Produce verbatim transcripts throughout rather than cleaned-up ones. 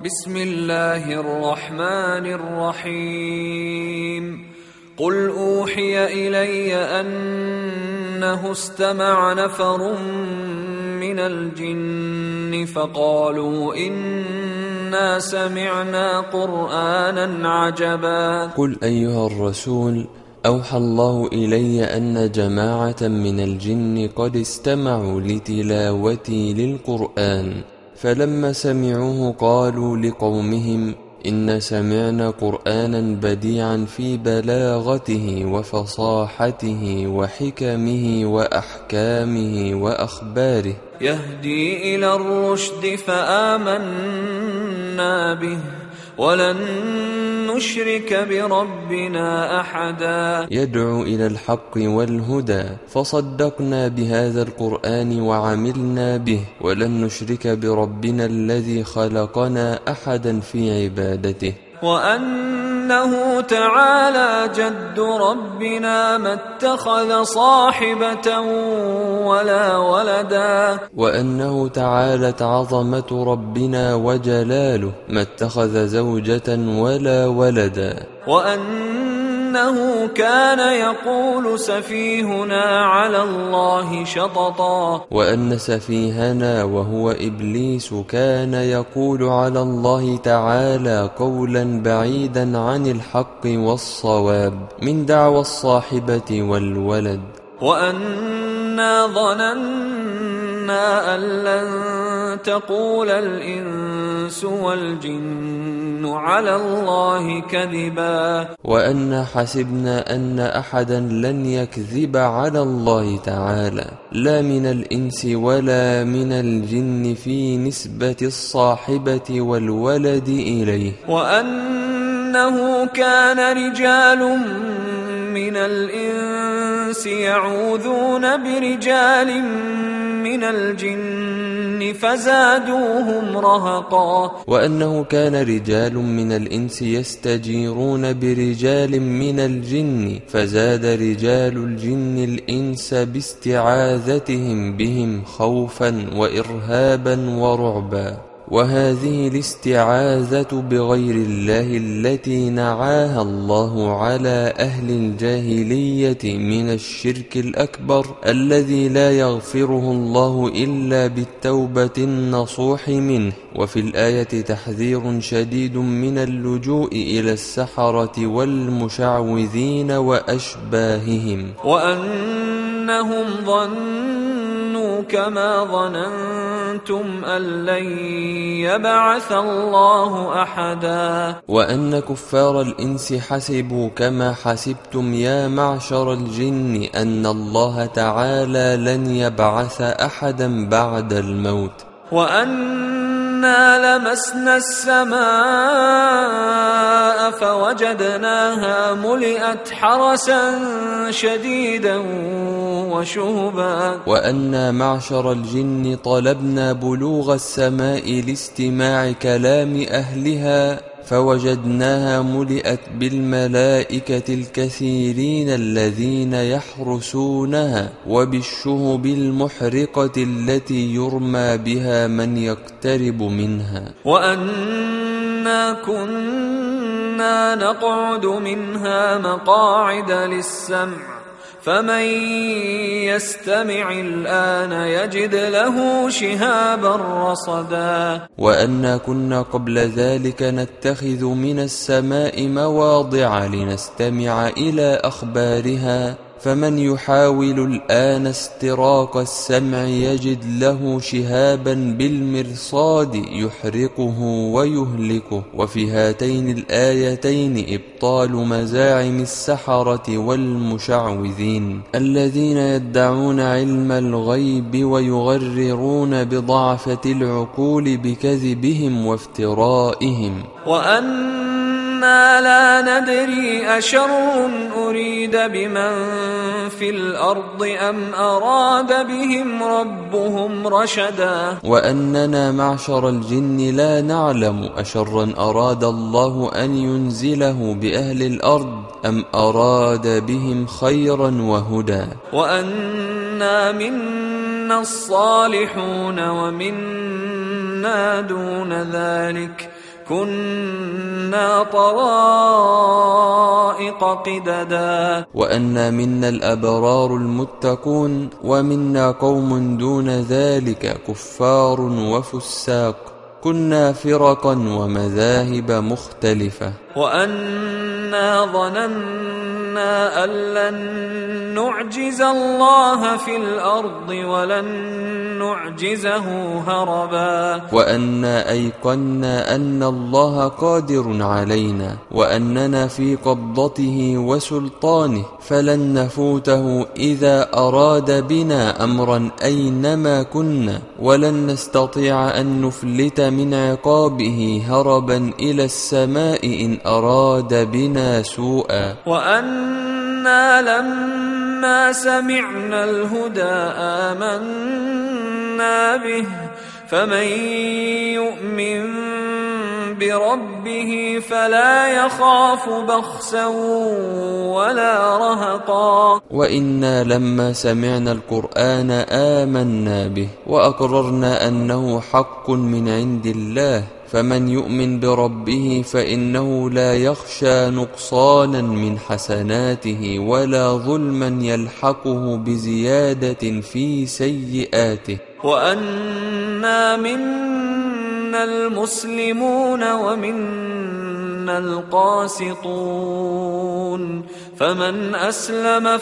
بسم الله الرحمن الرحيم. قل أوحي إلي أنه استمع نفر من الجن فقالوا إنا سمعنا قرآنا عجبا. قل أيها الرسول أوحى الله إلي أن جماعة من الجن قد استمعوا لتلاوتي للقرآن، فلما سمعوه قالوا لقومهم إن سمعنا قرآنا بديعا في بلاغته وفصاحته وحكمه وأحكامه وأخباره يهدي إلى الرشد فآمنا به ولن نشرك بربنا أحدا. يدعو إلى الحق والهدى فصدقنا بهذا القرآن وعملنا به، ولن نشرك بربنا الذي خلقنا أحدا في عبادته. وأنه تعالى جد ربنا ما اتخذ صاحبة ولا ولدا. وأنه تعالت عظمة ربنا وجلاله ما اتخذ زوجة ولا ولدا. وأنه كان يقول سفيهنا على الله شططا. وأن سفيهنا وهو إبليس كان يقول على الله تعالى قولا بعيدا عن الحق والصواب من دعوى الصاحبة والولد. وأنا ظننا أن لن تقول الإنس والجن على الله كذبا. وأنا حسبنا أن أحدا لن يكذب على الله تعالى لا من الإنس ولا من الجن في نسبة الصاحبة والولد إليه. وأنه كان رجال من الإنس يعوذون برجال من الجن فزادوهم رهقا. وأنه كان رجال من الإنس يستجيرون برجال من الجن فزاد رجال الجن الإنس باستعاذتهم بهم خوفا وإرهابا ورعبا. وهذه الاستعاذة بغير الله التي نعاها الله على أهل الجاهلية من الشرك الأكبر الذي لا يغفره الله إلا بالتوبة النصوح منه. وفي الآية تحذير شديد من اللجوء إلى السحرة والمشعوذين وأشباههم. وأنهم ظنوا كما ظننتم أن لن يبعث الله أحدا. وأن كفار الإنس حسبوا كما حسبتم يا معشر الجن أن الله تعالى لن يبعث أحدا بعد الموت. وأنا لمسنا السماء فوجدناها ملئت حرسا شديدا وشهبا. وأنا معشر الجن طلبنا بلوغ السماء لاستماع كلام أهلها فوجدناها ملئت بالملائكة الكثيرين الذين يحرسونها وبالشهب المحرقة التي يرمى بها من يقترب منها. وأنا كنا نقعد منها مقاعد للسمع فمن يستمع الآن يجد له شهابا رصدا. وأنا كنا قبل ذلك نتخذ من السماء مواضع لنستمع إلى أخبارها فمن يحاول الآن استراق السمع يجد له شهابا بالمرصاد يحرقه ويهلكه. وفي هاتين الآيتين إبطال مزاعم السحرة والمشعوذين الذين يدعون علم الغيب ويغررون بضعفة العقول بكذبهم وافترائهم. وأن لا ندري أشر أريد بمن في الأرض أم أراد بهم ربهم رشدا. وأننا معشر الجن لا نعلم أشرا أراد الله أن ينزله بأهل الأرض أم أراد بهم خيرا وهدى. وأنا منا الصالحون ومنا دون ذلك كنا طرائق قددا وأنا منا الأبرار المتقون ومنا قوم دون ذلك كفار وفساق كنا فرقا ومذاهب مختلفة وأنا ظننا أن لن نعجز الله في الأرض ولن نعجزه هربا وأنا أيقنا أن الله قادر علينا وأننا في قبضته وسلطانه فلن نفوته إذا أراد بنا أمرا أينما كنا ولن نستطيع أن نفلت من عقابه هربا إلى السماء إن أراد بنا سوءا وأنا لما سمعنا الهدى آمنا به فمن يؤمن بربه فلا يخاف بخسا ولا رهقا وإنا لما سمعنا القرآن آمنا به وأقررنا أنه حق من عند الله فمن يؤمن بربه فإنه لا يخشى نقصانا من حسناته ولا ظلما يلحقه بزيادة في سيئاته وأنا منا المسلمون ومنا القاسطون فمن أسلم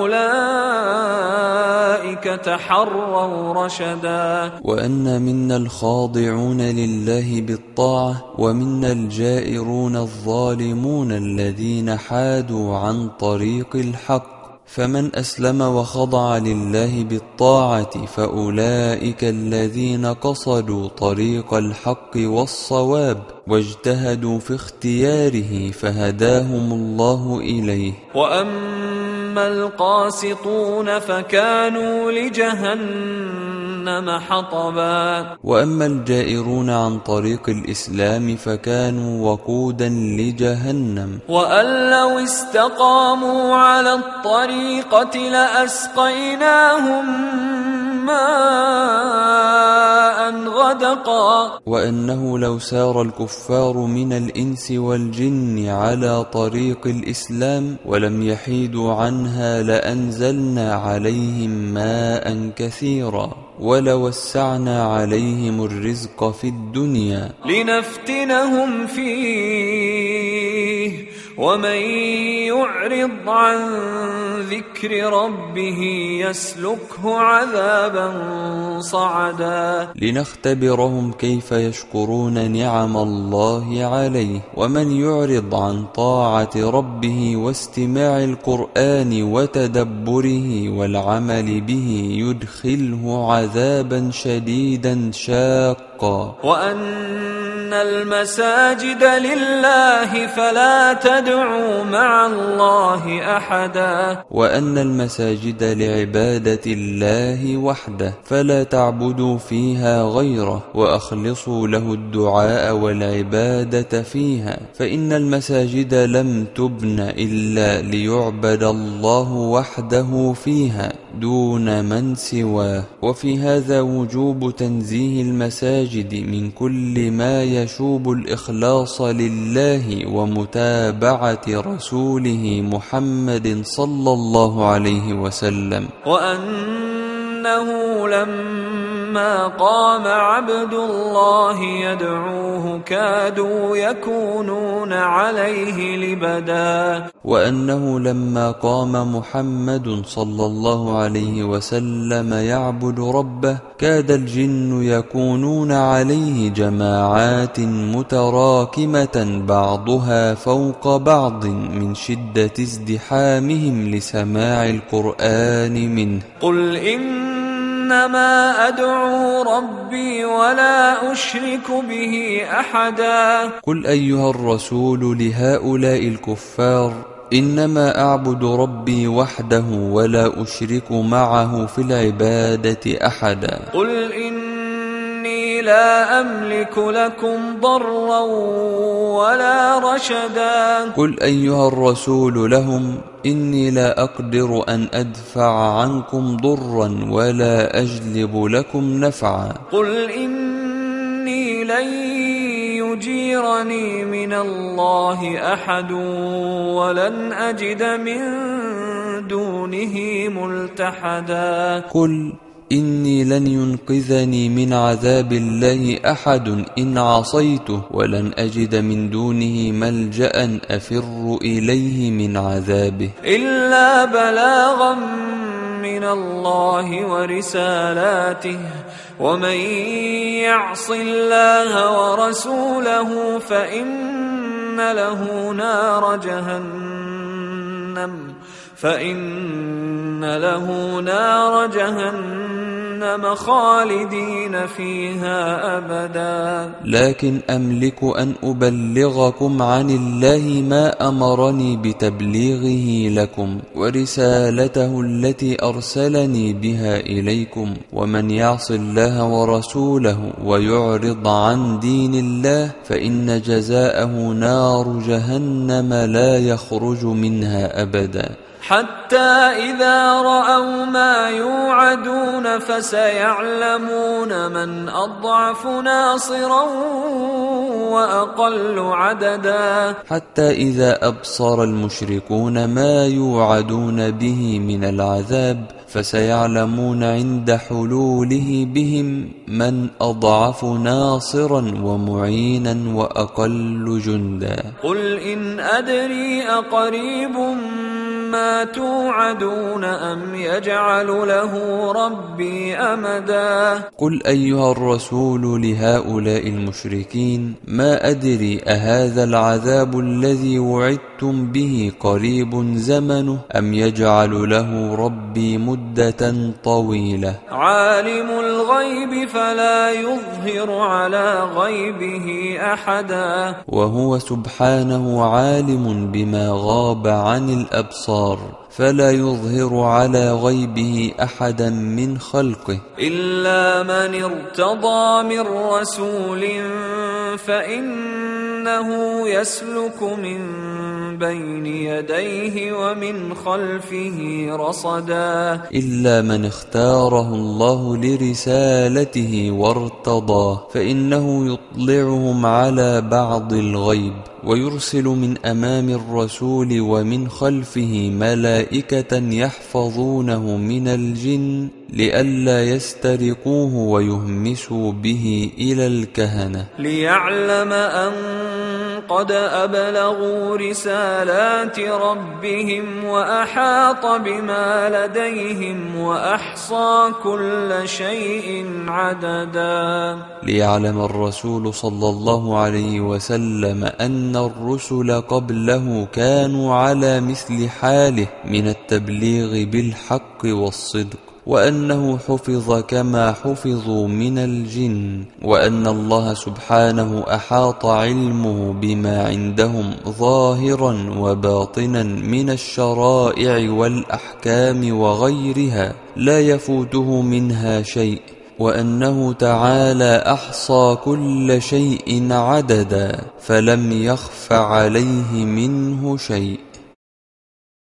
فأولئك تحروا رشدا وأن منا الخاضعون لله بالطاعة ومنا الجائرون الظالمون الذين حادوا عن طريق الحق فمن أسلم وخضع لله بالطاعة فأولئك الذين قصدوا طريق الحق والصواب واجتهدوا في اختياره فهداهم الله إليه وأما القاسطون فكانوا لجهنم حطبا وأما الجائرون عن طريق الإسلام فكانوا وقودا لجهنم وأن لو استقاموا على الطريقة لأسقيناهم ماء غدقا وأنه لو سار الكفار من الإنس والجن على طريق الإسلام ولم يحيدوا عنها لأنزلنا عليهم ماء كثيرا ولوسعنا عليهم الرزق في الدنيا لنفتنهم فيه ومن يعرض عن ذكر ربه يسلكه عذابا صعدا لنختبرهم كيف يشكرون نعم الله عليه ومن يعرض عن طاعة ربه واستماع القرآن وتدبره والعمل به يدخله عذابا شديدا شاقا وأن المساجد لله فلا تدعوا مع الله أحدا وأن المساجد لعبادة الله وحده فلا تعبدوا فيها غيره وأخلصوا له الدعاء والعبادة فيها فإن المساجد لم تبن إلا ليعبد الله وحده فيها دون من سواه وفي هذا وجوب تنزيه المساجد من كل ما يشوب الإخلاص لله ومتابعة رسوله محمد صلى الله عليه وسلم وأنه لما قام عبد الله يدعوه كادوا يكونون عليه لبدا وأنه لما قام محمد صلى الله عليه وسلم يعبد ربه كاد الجن يكونون عليه جماعات متراكمة بعضها فوق بعض من شدة ازدحامهم لسماع القرآن منه قل إنما أدعو ربي ولا أشرك به أحدا قل أيها الرسول لهؤلاء الكفار إنما أعبد ربي وحده ولا أشرك معه في العبادة أحدا قل إني لا أملك لكم ضرا ولا رشدا قل أيها الرسول لهم إني لا أقدر أن أدفع عنكم ضرا ولا أجلب لكم نفعا قل إني لن يجيرني من الله أحد ولن أجد من دونه ملتحدا قل إني لن ينقذني من عذاب الله أحد إن عصيته ولن أجد من دونه ملجأ أفر إليه من عذابه إلا بلاغا من الله ورسالاته ومن يعص الله ورسوله فإن له نار جهنم فإن له نار جهنم خالدين فيها أبدا لكن أملك أن أبلغكم عن الله ما أمرني بتبليغه لكم ورسالته التي أرسلني بها إليكم ومن يعص الله ورسوله ويعرض عن دين الله فإن جزاءه نار جهنم لا يخرج منها أبدا حتى إذا رأوا ما يوعدون فسيعلمون من أضعف ناصرا وأقل عددا حتى إذا أبصر المشركون ما يوعدون به من العذاب فسيعلمون عند حلوله بهم من أضعف ناصرا ومعينا وأقل جندا قل إن أدري أقريب ما توعدون أم يجعل له ربي أمدا قل أيها الرسول لهؤلاء المشركين ما أدري أهذا العذاب الذي وعدتم به قريب زمنه أم يجعل له ربي مدة طويلة عالم الغيب فلا يظهر على غيبه أحدا وهو سبحانه عالم بما غاب عن الأبصار فلا يظهر على غيبه أحدا من خلقه إلا من ارتضى من رسول فإنه يسلك من بين يديه ومن خلفه رصدا إلا من اختاره الله لرسالته وارتضاه فإنه يطلعهم على بعض الغيب ويرسل من أمام الرسول ومن خلفه ملائكة يحفظونه من الجن لئلا يسترقوه ويهمسوا به إلى الكهنة ليعلم أن قد أبلغوا رسالات ربهم وأحاط بما لديهم وأحصى كل شيء عددا ليعلم الرسول صلى الله عليه وسلم أن الرسل قبله كانوا على مثل حاله من التبليغ بالحق والصدق وأنه حفظ كما حفظوا من الجن وأن الله سبحانه أحاط علمه بما عندهم ظاهرا وباطنا من الشرائع والأحكام وغيرها لا يفوته منها شيء وأنه تعالى أحصى كل شيء عددا فلم يخف عليه منه شيء